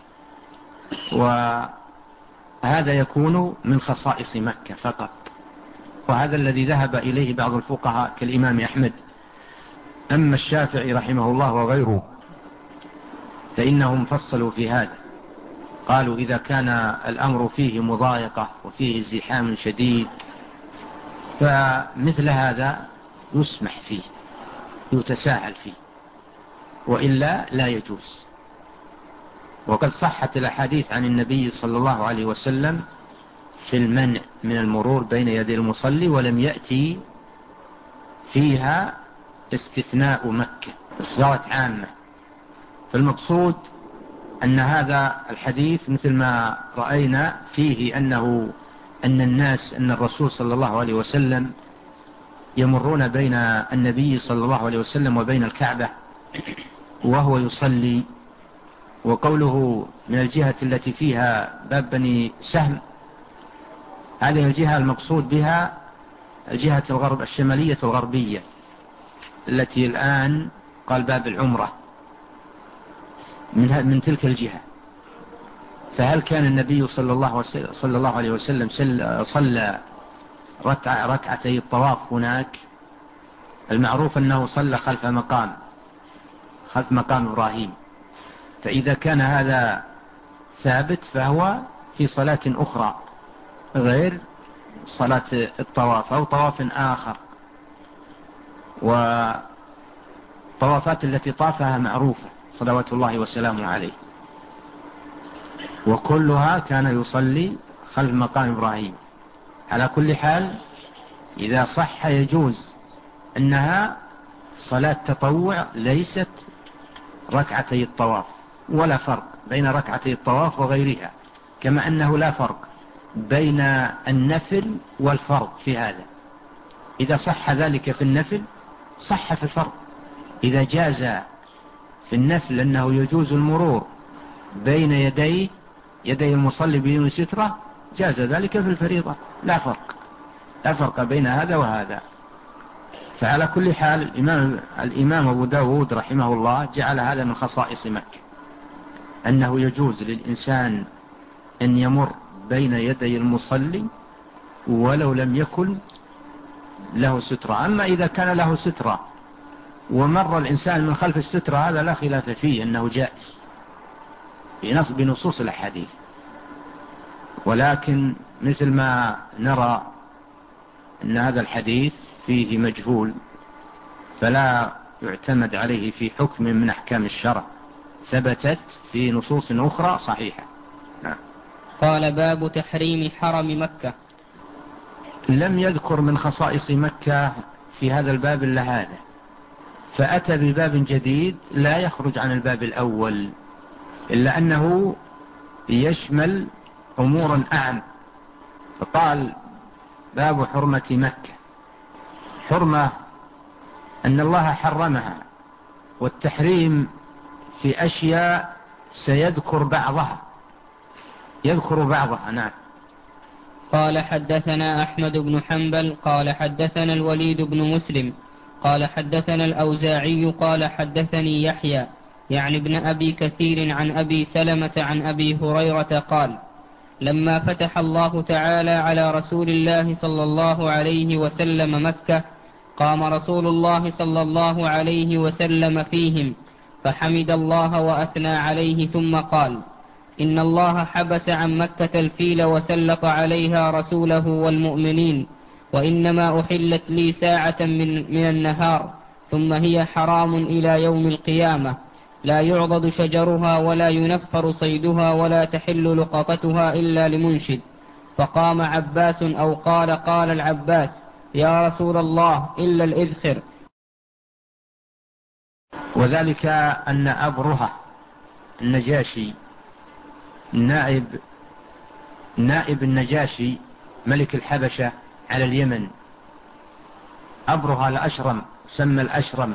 وهذا يكون من خصائص مكة فقط. وهذا الذي ذهب إليه بعض الفقهاء كالإمام أحمد. أما الشافعي رحمه الله وغيره فإنهم فصلوا في هذا، قالوا إذا كان الأمر فيه مضايقة وفيه ازدحام شديد فمثل هذا يسمح فيه، يتساهل فيه، وإلا لا يجوز. وقد صحت الأحاديث عن النبي صلى الله عليه وسلم في المنع من المرور بين يدي المصلي، ولم يأتي فيها استثناء مكة، صارت عامة. فالمقصود أن هذا الحديث مثل ما رأينا فيه أنه أن الناس أن الرسول صلى الله عليه وسلم يمرون بين النبي صلى الله عليه وسلم وبين الكعبة وهو يصلي. وقوله من الجهة التي فيها باب بني سهم، هذه الجهة المقصود بها الجهة الغرب الشمالية الغربية التي الآن قال باب العمرة من, من تلك الجهة. فهل كان النبي صلى الله, صلى الله عليه وسلم صلى ركع ركعتي الطواف هناك؟ المعروف أنه صلى خلف مقام خلف مقام إبراهيم. فإذا كان هذا ثابت فهو في صلاة أخرى غير صلاة الطواف أو طواف آخر، والطوافات التي طافها معروفة صلوات الله وسلامه عليه، وكلها كان يصلي خلف مقام إبراهيم. على كل حال إذا صح يجوز أنها صلاة تطوع ليست ركعتي الطواف، ولا فرق بين ركعتي الطواف وغيرها، كما أنه لا فرق بين النفل والفرض في هذا. إذا صح ذلك في النفل صح في الفرض. إذا جاز في النفل أنه يجوز المرور بين يديه يدي المصلي بدون سترة، جاز ذلك في الفريضة، لا فرق لا فرق بين هذا وهذا. فعلى كل حال الإمام, الإمام أبو داود رحمه الله جعل هذا من خصائص مكة، أنه يجوز للإنسان أن يمر بين يدي المصلي ولو لم يكن له سترة. أما إذا كان له سترة ومر الإنسان من خلف السترة هذا لا خلاف فيه أنه جائز بنصوص الأحاديث، ولكن مثل ما نرى أن هذا الحديث فيه مجهول فلا يعتمد عليه في حكم من أحكام الشرع، ثبتت في نصوص أخرى صحيحة. نعم. قال باب تحريم حرم مكة. لم يذكر من خصائص مكة في هذا الباب إلا هذا، فأتى بباب جديد لا يخرج عن الباب الأول، إلا أنه يشمل أمورا أعم. فقال باب حرمة مكة. حرمة أن الله حرمها، والتحريم في أشياء سيذكر بعضها يذكر بعضها. نعم. قال حدثنا أحمد بن حنبل قال حدثنا الوليد بن مسلم قال حدثنا الأوزاعي قال حدثني يحيى يعني ابن أبي كثير عن أبي سلمة عن أبي هريرة قال لما فتح الله تعالى على رسول الله صلى الله عليه وسلم مكة قام رسول الله صلى الله عليه وسلم فيهم فحمد الله وأثنى عليه ثم قال إن الله حبس عن مكة الفيل وسلط عليها رسوله والمؤمنين، وإنما أحلت لي ساعة من, من النهار ثم هي حرام إلى يوم القيامة، لا يعضد شجرها ولا ينفر صيدها ولا تحل لقطتها إلا لمنشد. فقام عباس أو قال قال العباس يا رسول الله إلا الإذخر. وذلك أن أبرهة النجاشي نائب نائب النجاشي ملك الحبشة على اليمن، أبرهة الأشرم سمى الأشرم،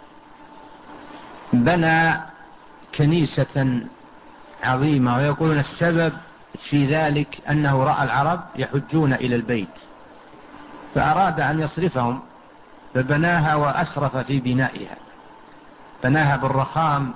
بنى كنيسة عظيمة، ويقولون السبب في ذلك أنه رأى العرب يحجون إلى البيت فأراد أن يصرفهم، فبناها وأسرف في بنائها، بناها بالرخام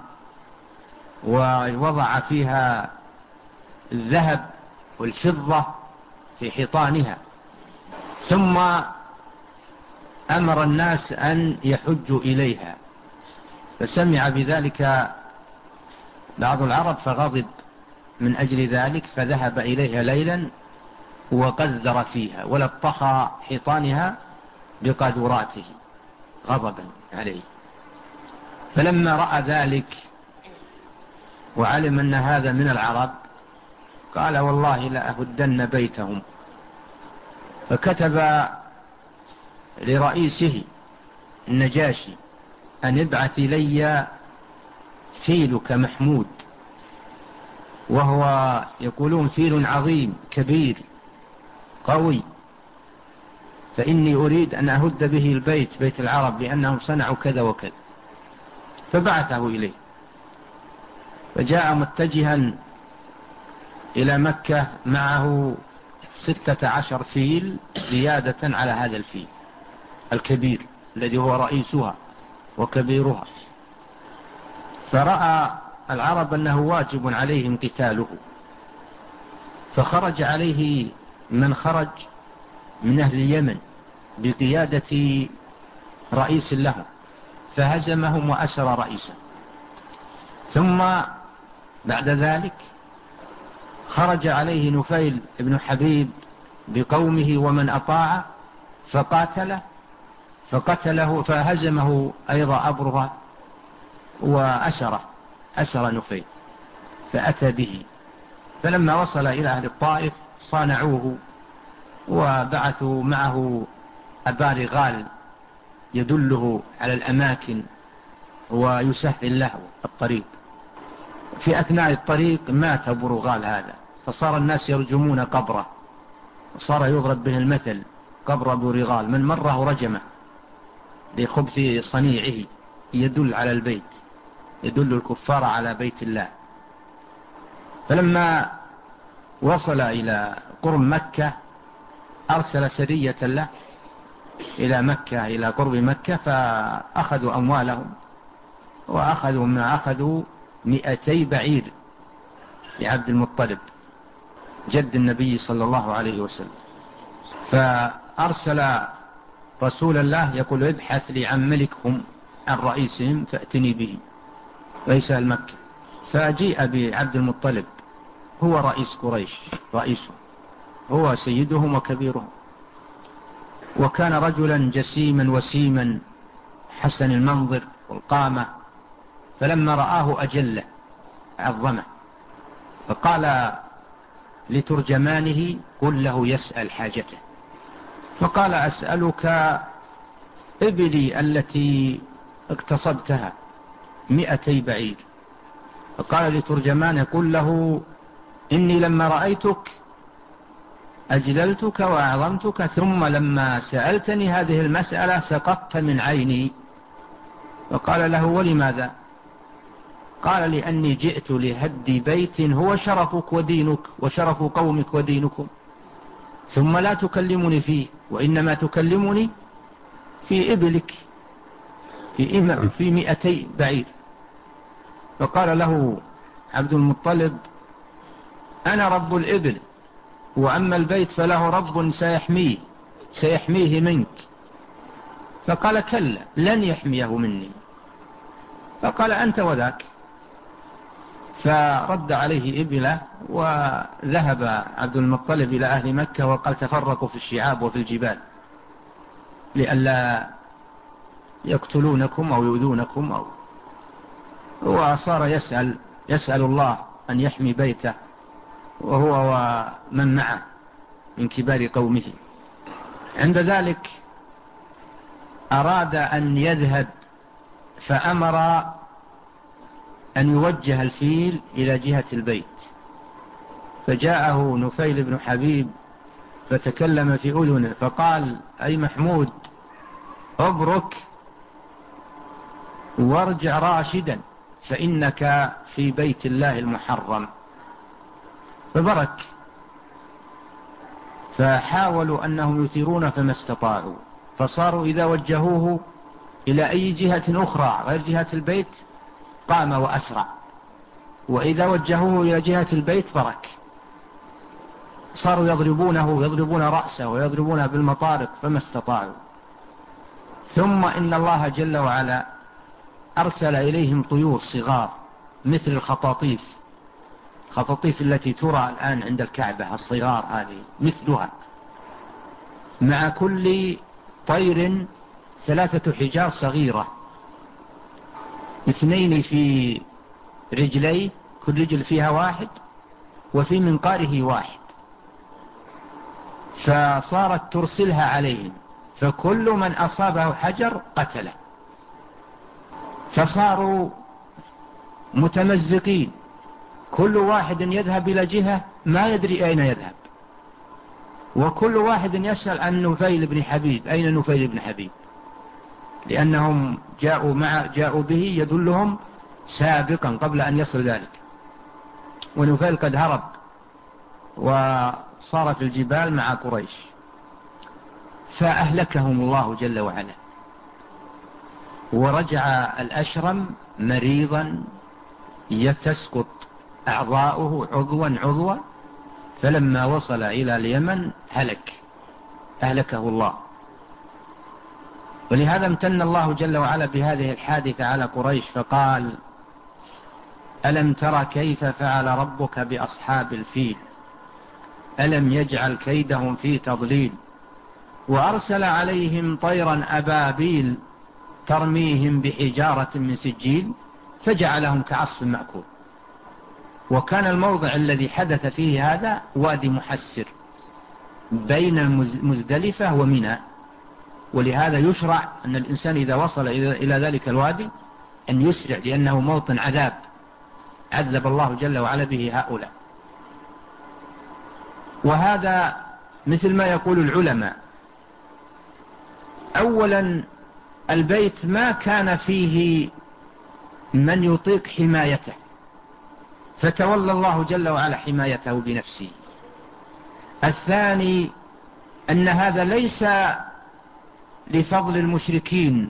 ووضع فيها الذهب والفضة في حيطانها، ثم أمر الناس أن يحجوا إليها، فسمع بذلك بعض العرب فغضب من أجل ذلك، فذهب إليها ليلا وقذر فيها ولطخ حيطانها بقاذوراته غضبا عليه. فلما رأى ذلك وعلم أن هذا من العرب قال والله لأهدن بيتهم، فكتب لرئيسه النجاشي أن ابعث إلي فيلك محمود، وهو يقولون فيل عظيم كبير قوي، فإني أريد أن أهد به البيت بيت العرب لأنهم صنعوا كذا وكذا. فبعثه إليه، فجاء متجها إلى مكة معه ستة عشر فيل زيادة على هذا الفيل الكبير الذي هو رئيسها وكبيرها. فرأى العرب أنه واجب عليهم قتاله، فخرج عليه من خرج من أهل اليمن بقيادة رئيس لهم، فهزمهم وأسر رئيسا. ثم بعد ذلك خرج عليه نفيل بن حبيب بقومه ومن أطاع فقاتله فقتله فهزمه أيضا أبرهة وأسره أسر نفيل، فأتى به. فلما وصل إلى أهل الطائف صانعوه وبعثوا معه أبا رغال يدله على الأماكن ويسهل له الطريق. في أثناء الطريق مات أبو رغال هذا، فصار الناس يرجمون قبره، وصار يضرب به المثل: قبر أبو رغال من مره رجمه لخبث صنيعه، يدل على البيت، يدل الكفار على بيت الله. فلما وصل إلى قرب مكة أرسل سرية له إلى مكة، إلى قرب مكة، فأخذوا أموالهم وأخذوا ما أخذوا مئتي بعير لعبد المطلب جد النبي صلى الله عليه وسلم. فأرسل رسول الله يقول: ابحث لي عن ملكهم، عن رئيسهم، فأتني به، رئيس المكة. فجيء بعبد المطلب، هو رئيس قريش، رئيسه، هو سيدهم وكبيرهم، وكان رجلا جسيما وسيما حسن المنظر والقامة. فلما رآه أجله عظمه، فقال لترجمانه: قل له يسأل حاجته. فقال: أسألك إبلي التي اقتصبتها مئتي بعير. فقال لترجمانه: قل له إني لما رأيتك أجللتك وأعظمتك، ثم لما سألتني هذه المسألة سقطت من عيني. فقال له: ولماذا؟ قال: لأني جئت لهدي بيت هو شرفك ودينك وشرف قومك ودينكم، ثم لا تكلمني فيه، وإنما تكلمني في إبلك، في, إم في مئتي بعير. فقال له عبد المطلب: أنا رب الإبل، وأما البيت فله رب سيحميه سيحميه منك. فقال: كلا، لن يحميه مني. فقال: أنت وذاك. فرد عليه إبله، وذهب عبد المطلب إلى أهل مكة وقال: تفرقوا في الشعاب وفي الجبال لئلا يقتلونكم أو يؤذونكم. أو وصار يسأل يسأل الله أن يحمي بيته، وهو ومن معه من كبار قومه. عند ذلك أراد أن يذهب، فأمر أن يوجه الفيل إلى جهة البيت. فجاءه نفيل بن حبيب فتكلم في أذنه فقال: أي محمود، أبرك وارجع راشدا، فإنك في بيت الله المحرم. فبرك. فحاولوا أنهم يثيرون فما استطاعوا، فصاروا إذا وجهوه إلى أي جهة أخرى غير جهة البيت قام وأسرع، وإذا وجهوه إلى جهة البيت برك. صاروا يضربونه، يضربون رأسه ويضربونه بالمطارق فما استطاعوا. ثم إن الله جل وعلا أرسل إليهم طيور صغار مثل الخطاطيف، خطاطيف التي ترى الآن عند الكعبة، الصغار هذه مثلها، مع كل طير ثلاثة حجار صغيرة، اثنين في رجلي، كل رجل فيها واحد، وفي منقاره واحد. فصارت ترسلها عليهم، فكل من أصابه حجر قتله. فصاروا متمزقين، كل واحد يذهب إلى جهة ما يدري أين يذهب، وكل واحد يسأل عن نفيل بن حبيب، أين نفيل بن حبيب، لأنهم جاءوا, مع جاءوا به يدلهم سابقا قبل أن يصل ذلك، ونفيل قد هرب وصار في الجبال مع قريش. فأهلكهم الله جل وعلا. ورجع الأشرم مريضا يتسقط أعضاؤه عضوا عضوا، فلما وصل إلى اليمن هلك، أهلكه الله. ولهذا امتن الله جل وعلا بهذه الحادثة على قريش، فقال: ألم ترى كيف فعل ربك بأصحاب الفيل، ألم يجعل كيدهم في تضليل، وأرسل عليهم طيرا أبابيل ترميهم بحجارة من سجيل فجعلهم كعصف مأكول. وكان الموضع الذي حدث فيه هذا وادي محسر بين المزدلفة ومنى، ولهذا يشرع أن الإنسان إذا وصل إلى ذلك الوادي أن يسرع، لأنه موطن عذاب عذب الله جل وعلا به هؤلاء. وهذا مثل ما يقول العلماء: أولا البيت ما كان فيه من يطيق حمايته، فتولى الله جل وعلا حمايته بنفسه. الثاني أن هذا ليس لفضل المشركين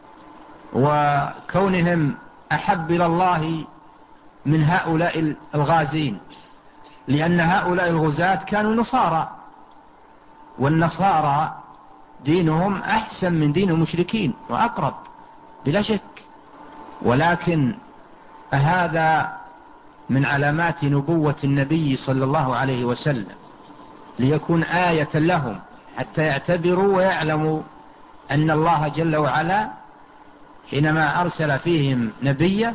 وكونهم أحب إلى الله من هؤلاء الغازين، لأن هؤلاء الغزاة كانوا نصارى، والنصارى دينهم أحسن من دين المشركين وأقرب بلا شك، ولكن هذا من علامات نبوة النبي صلى الله عليه وسلم، ليكون آية لهم حتى يعتبروا ويعلموا أن الله جل وعلا حينما أرسل فيهم نبيا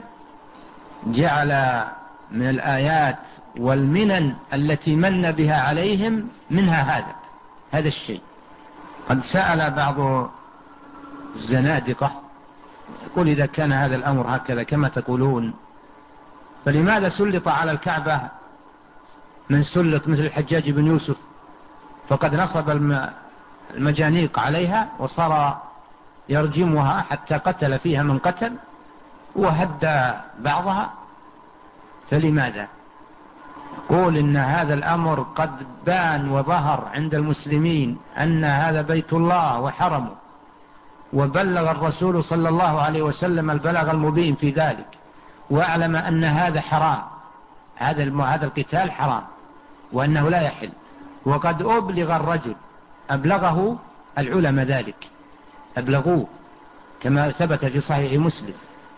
جعل من الآيات والمنن التي من بها عليهم منها هذا هذا الشيء. قد سأل بعض الزنادقة يقول: إذا كان هذا الأمر هكذا كما تقولون، فلماذا سلط على الكعبة من سلط مثل الحجاج بن يوسف، فقد نصب المجانيق عليها وصار يرجمها حتى قتل فيها من قتل وهدى بعضها، فلماذا؟ قول إن هذا الأمر قد بان وظهر عند المسلمين أن هذا بيت الله وحرمه، وبلغ الرسول صلى الله عليه وسلم البلاغ المبين في ذلك، وأعلم أن هذا حرام، هذا هذا القتال حرام وأنه لا يحل. وقد أبلغ الرجل، أبلغه العلماء ذلك، أبلغوه كما ثبت في صحيح مسلم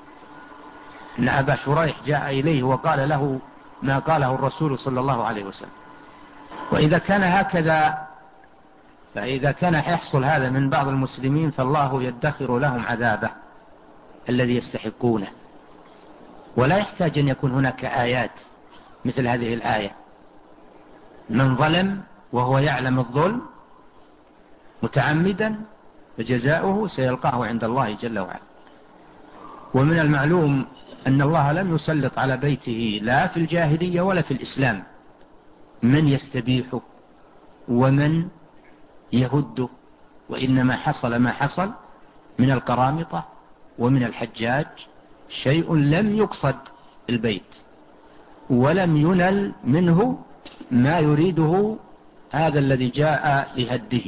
أن أبا شريح جاء إليه وقال له ما قاله الرسول صلى الله عليه وسلم. وإذا كان هكذا، فإذا كان يحصل هذا من بعض المسلمين فالله يدخر لهم عذابه الذي يستحقونه، ولا يحتاج أن يكون هناك آيات مثل هذه الآية: من ظلم وهو يعلم الظلم متعمدا فجزاؤه سيلقاه عند الله جل وعلا. ومن المعلوم أن الله لم يسلط على بيته لا في الجاهلية ولا في الإسلام من يستبيحه ومن يهده، وإنما حصل ما حصل من القرامطة ومن الحجاج، شيء لم يقصد البيت ولم ينل منه ما يريده هذا الذي جاء لهده،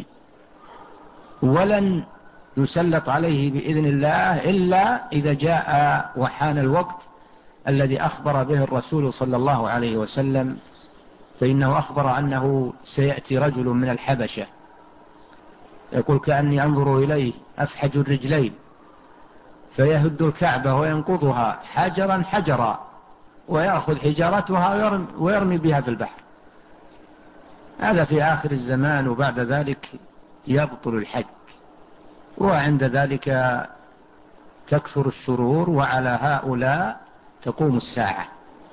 ولن يسلط عليه بإذن الله إلا إذا جاء وحان الوقت الذي أخبر به الرسول صلى الله عليه وسلم، فإنه أخبر أنه سيأتي رجل من الحبشة يقول: كأني أنظر إليه أفحج الرجلين، فيهد الكعبة وينقضها حجرا حجرا ويأخذ حجارتها ويرمي بها في البحر. هذا في آخر الزمان، وبعد ذلك يبطل الحج، وعند ذلك تكثر الشرور، وعلى هؤلاء تقوم الساعة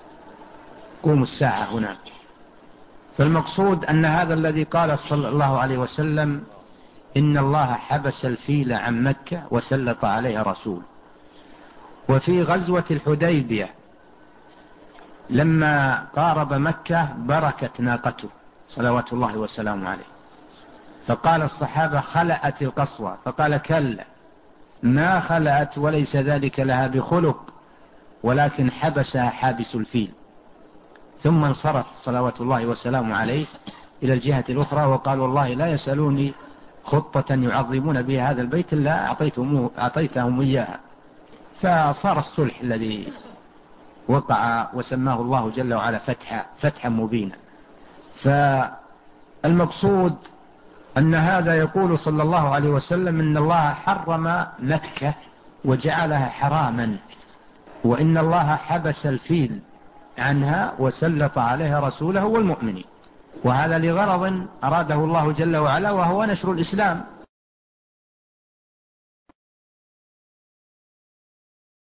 تقوم الساعة هناك. فالمقصود أن هذا الذي قال صلى الله عليه وسلم: إن الله حبس الفيل عن مكة وسلط عليها رسول. وفي غزوة الحديبية لما قارب مكة بركت ناقته صلوات الله وسلامه عليه، فقال الصحابة: خلأت القصوى، فقال: كلا، ما خلأت وليس ذلك لها بخلق، ولكن حبسها حابس الفيل. ثم انصرف صلوات الله وسلامه عليه إلى الجهة الأخرى وقال: والله لا يسألوني خطة يعظمون بها هذا البيت إلا أعطيتهم, أعطيتهم إياها. فصار الصلح الذي وقع وسماه الله جل وعلا فتحا فتحا مبينا. فالمقصود أن هذا يقول صلى الله عليه وسلم: إن الله حرم مكة وجعلها حراما، وإن الله حبس الفيل عنها وسلط عليها رسوله والمؤمنين. وهذا لغرض أراده الله جل وعلا، وهو نشر الإسلام